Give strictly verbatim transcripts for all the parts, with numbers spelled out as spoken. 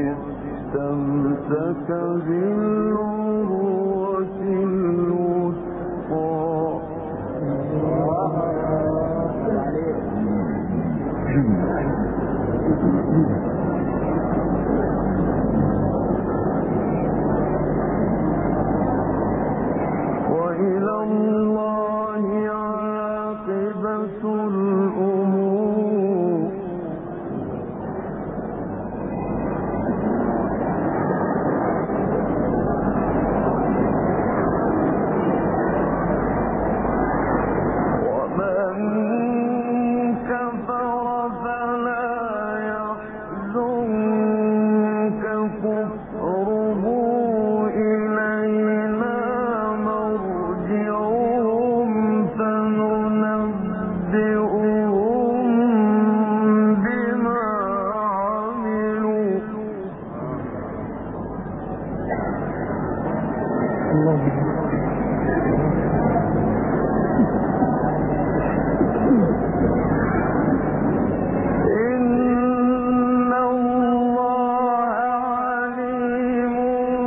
استمسك بالعروة الوثقى وإلى الله عاقبة الأمور ومن كفر فلا يحزنك كفره إلينا مرجعهم فننبئهم بما عملوا إن الله عليم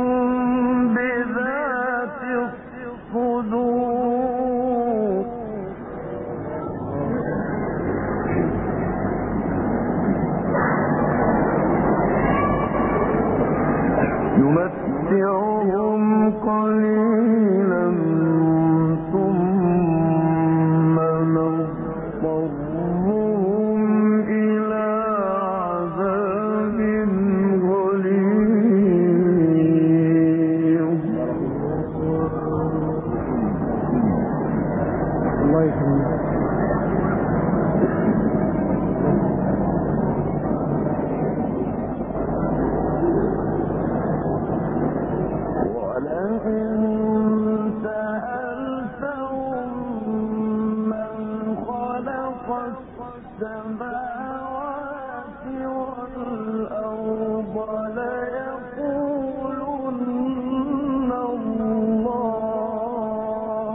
بذات الصدور يمتعهم قليلا ثم نضطرهم إلى عذاب غليظ الله يسلمك ولئن سألتهم من خلق السماوات والأرض ليقولن الله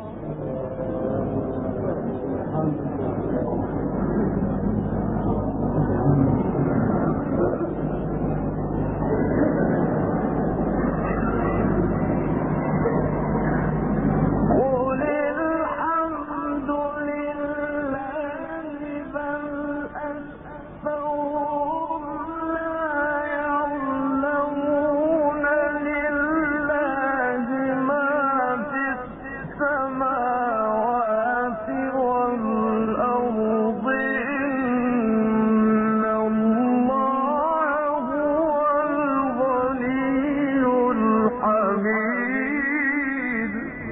قل الحمد لله بل أكثرهم لا يعلمون لله ما في السماوات والأرض إن الله هو الغني الحميد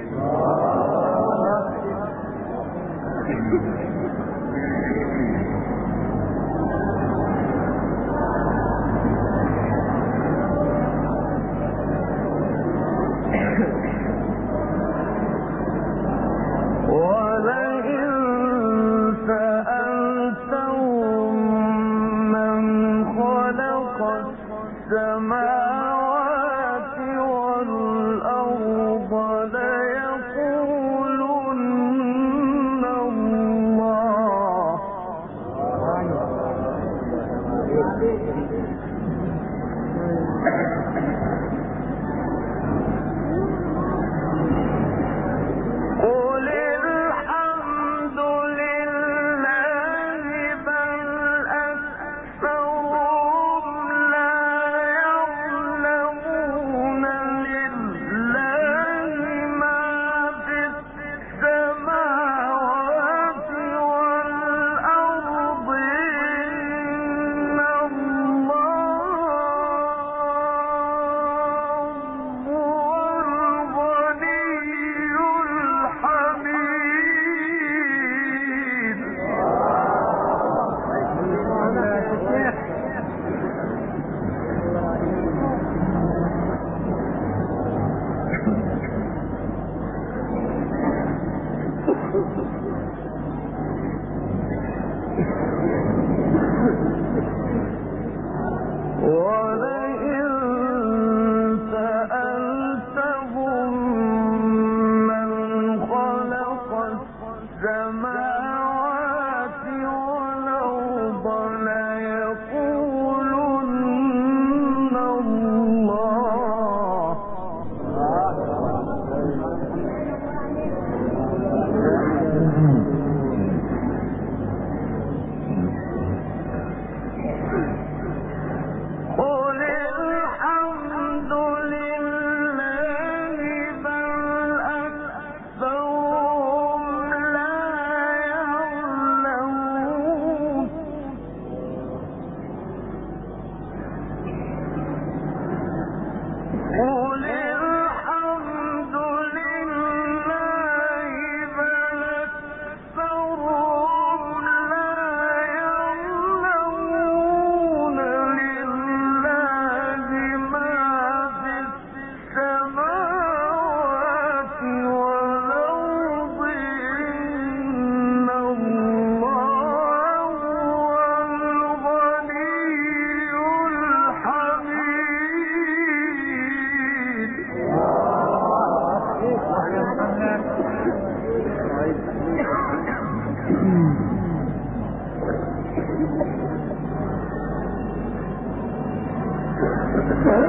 ولئن سألتهم من خلق السماوات والأرض ليقولن الله قل الحمد لله بل أكثرهم لا يعلمون لله ما في السماوات والأرض إن الله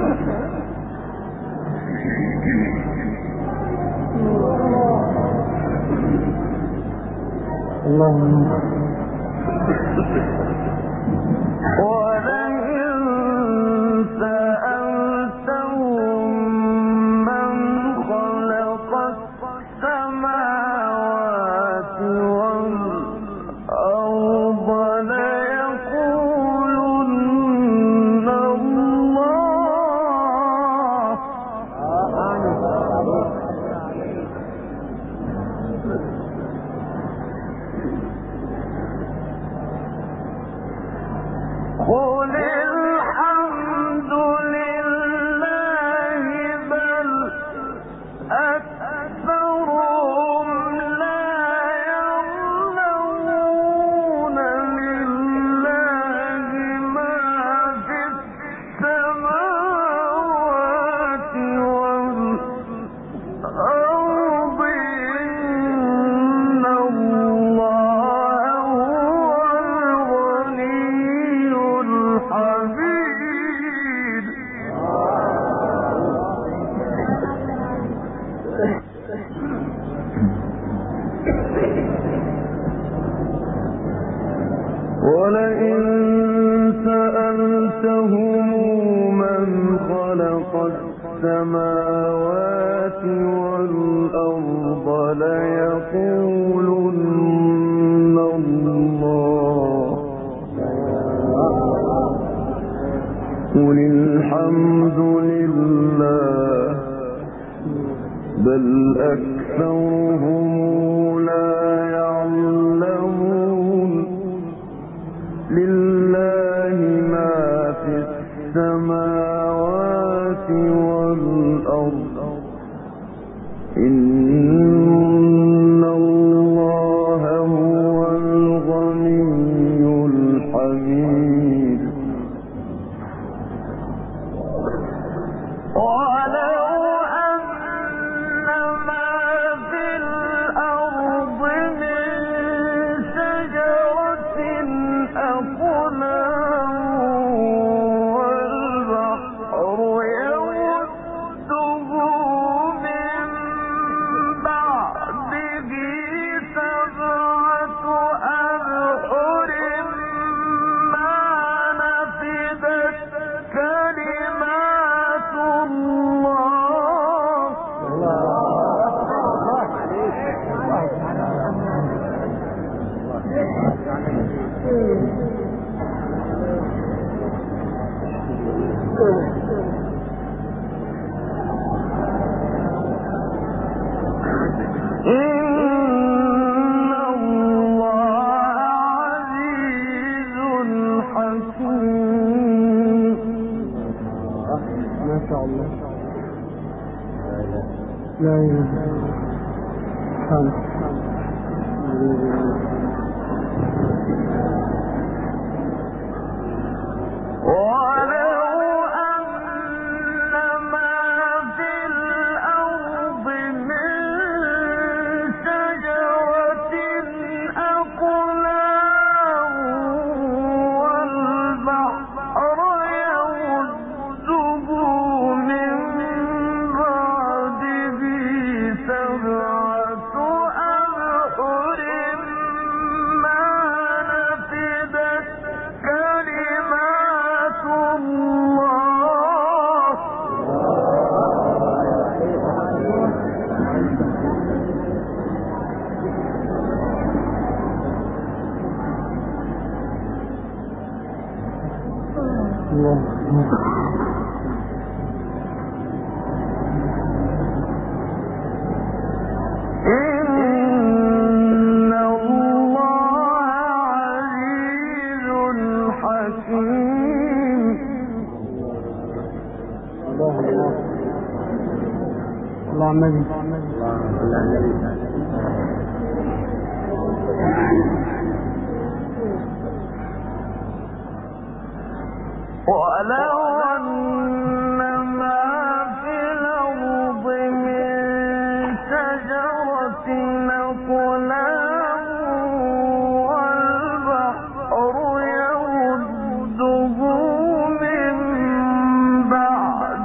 بعد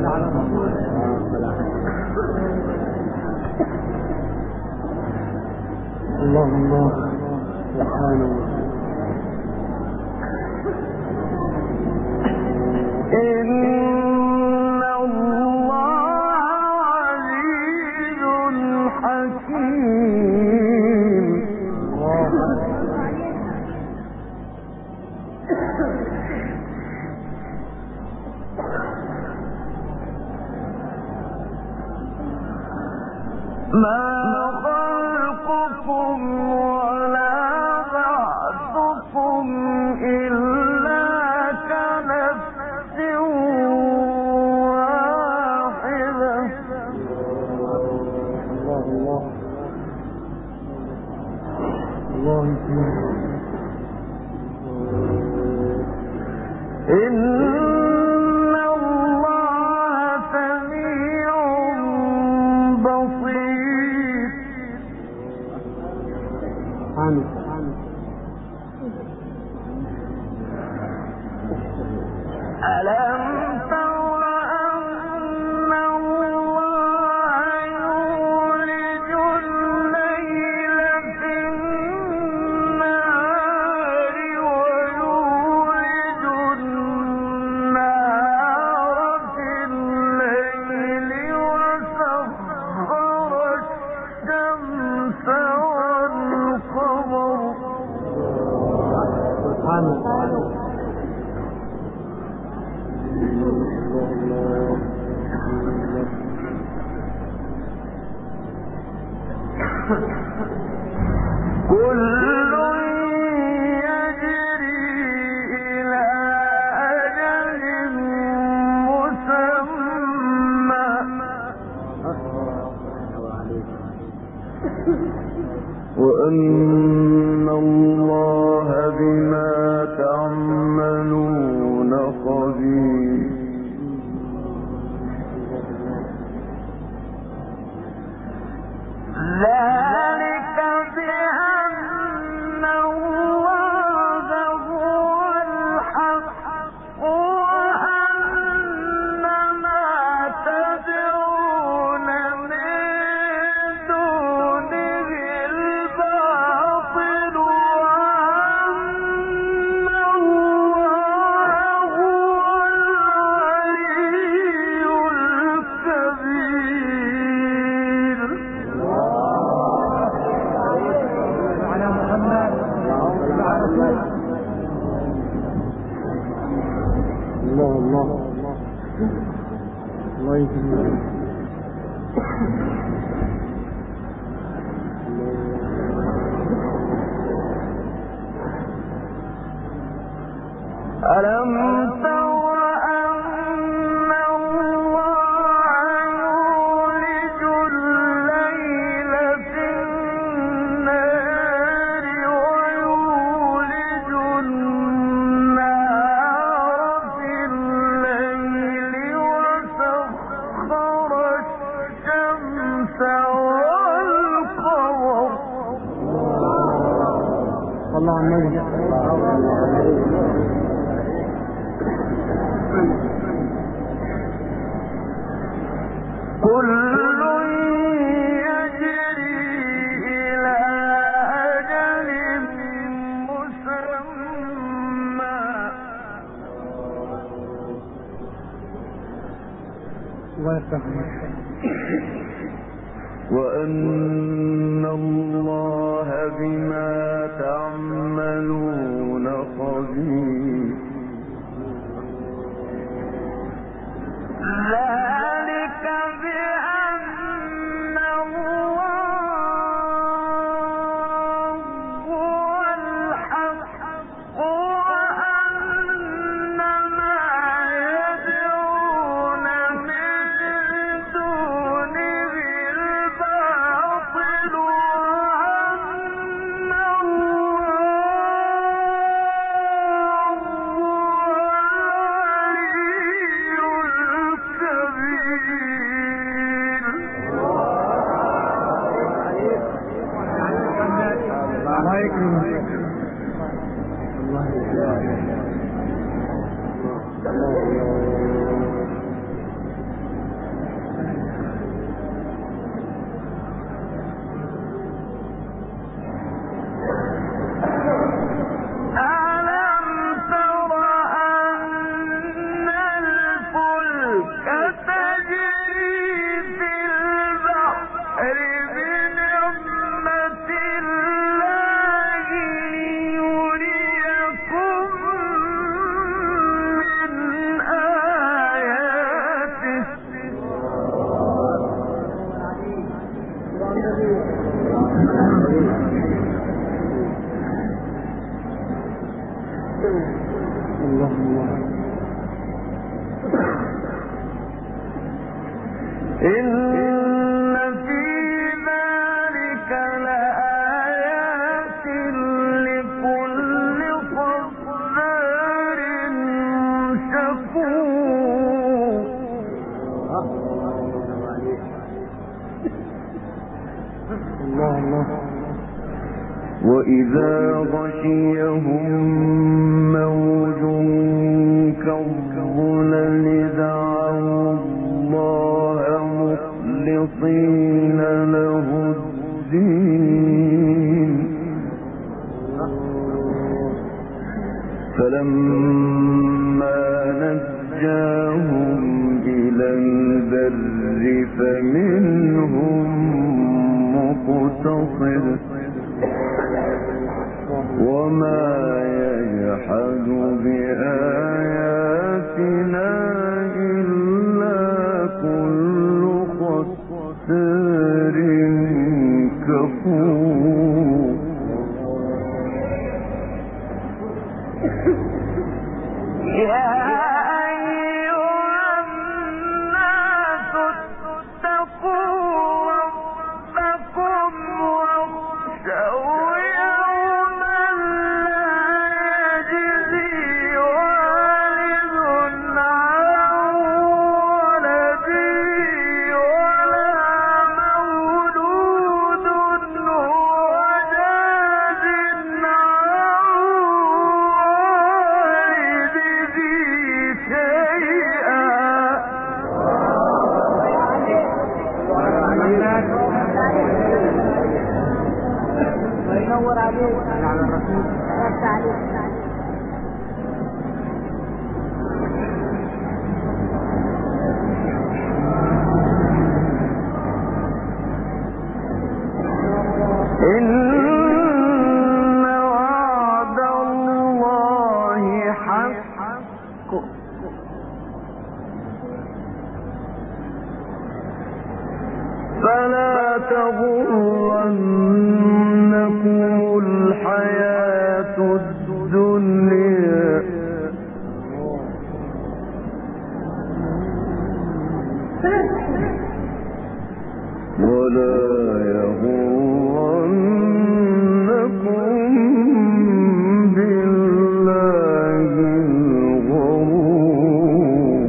الله الله سبحان الله. إن الله عزيز حكيم. ما خلقكم ولا بعثكم إلا كنفس واحدة. الله الله الله. إن الله سميع بصير. آمين. ألم تر أن الله يولج الليل في النهار ويولج النهار في الليل وسخر الشمس والقمر. سبحان الله. كل يجري إلى أجل مسمى. وأن الله بما تعملون خبير. ذلك بأن الله هو الحق وأن ما تدعون من دونه الباطل وأن الله هو العلي الكبير. الله الله الله يجزيك. ألم تر أن الله يولج الليل في النهار ويولج النهار في الليل وسخر الشمس والقمر. الله النبي. كل يجري إلى أجل مسمى. وأن الله بما تعملون خبير. ذلك بأن الله هو الحق وأن ما يدعون من دونه الباطل وأن الله هو الله الله. إن في ذلك لآيات لكل صبار شكور. الله الله. وإذا غشيهم موج كالظلل دعوا الله مخلصين له الدين فلما نجاهم إلى البر فمنهم مقتصد وما يجحد بآياتنا إلا كل ختار كفور. يا أيها الناس اتقوا ربكم واخشوا يوما لا يجزي والد عن ولده ولا مولود هو جاز عن والده شيئا. وينور عليك على الرسول. إن وعد الله حق فلا تغرنكم الحياة الدنيا ولا يغرنكم بالله الغرور.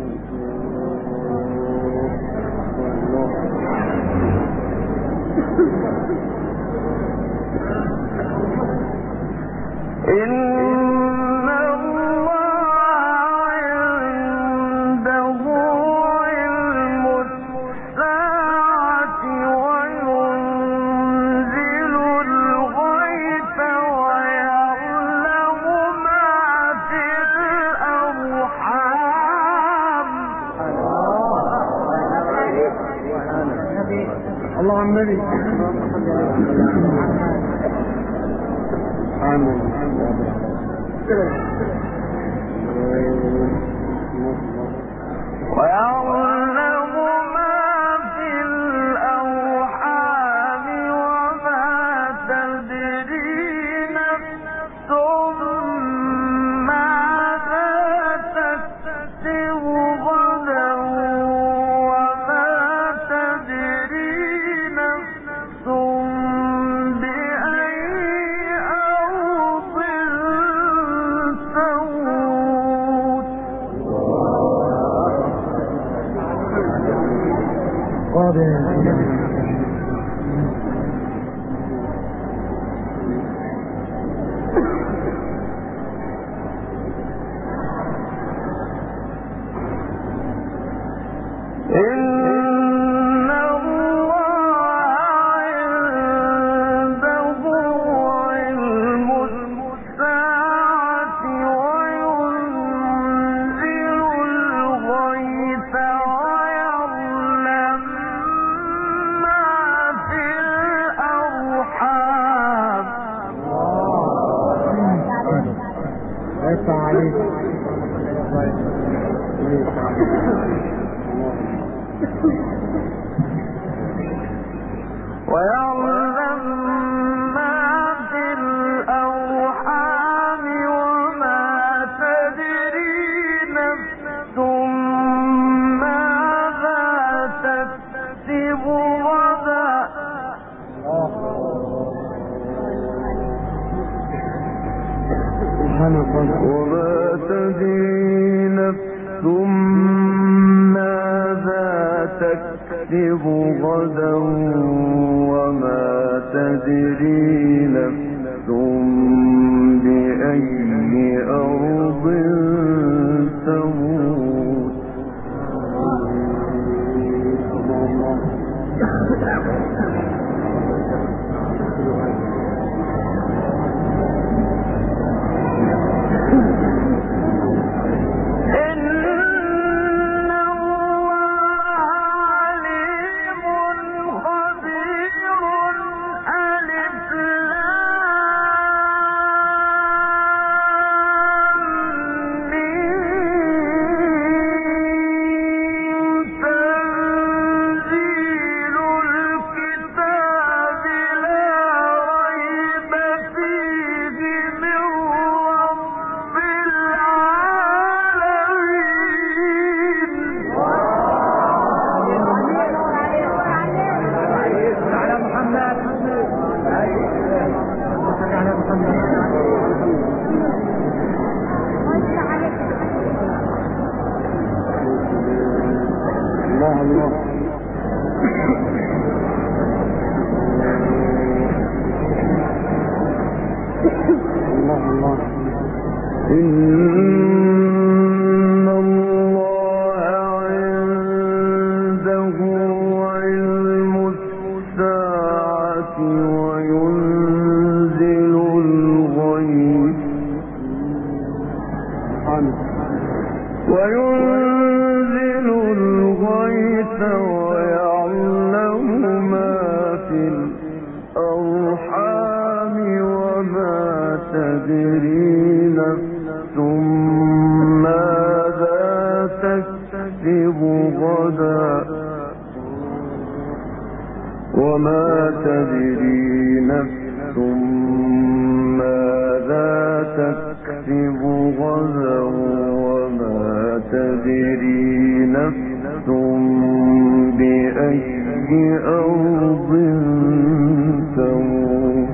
إن الله عنده علم الساعة وينزل الغيث ويعلم ما في الأرحام. الله عن النبي. آمين. ويعلم ما في الأرحام وما تدري نفس ماذا تكسب غدا وما تدري نفس بأي أرض تموت. إن الله عنده علم الساعة وينزل الغيث ويعلم ما في الأرحام. ليس عليك. ويعلم ما في الأرحام وما تدري وما تدري نفس ماذا تكسب غدا وما تدري نفس بأي أرض تموت. إن الله عنده علم الساعة وينزل الغيث وينزل الغيث ويعلم ما في الأرحام وما تدري نفس ماذا تكسب غدا وما تدري نفس ماذا تكسب غدا وما تدري نفس بأي أرض تموت.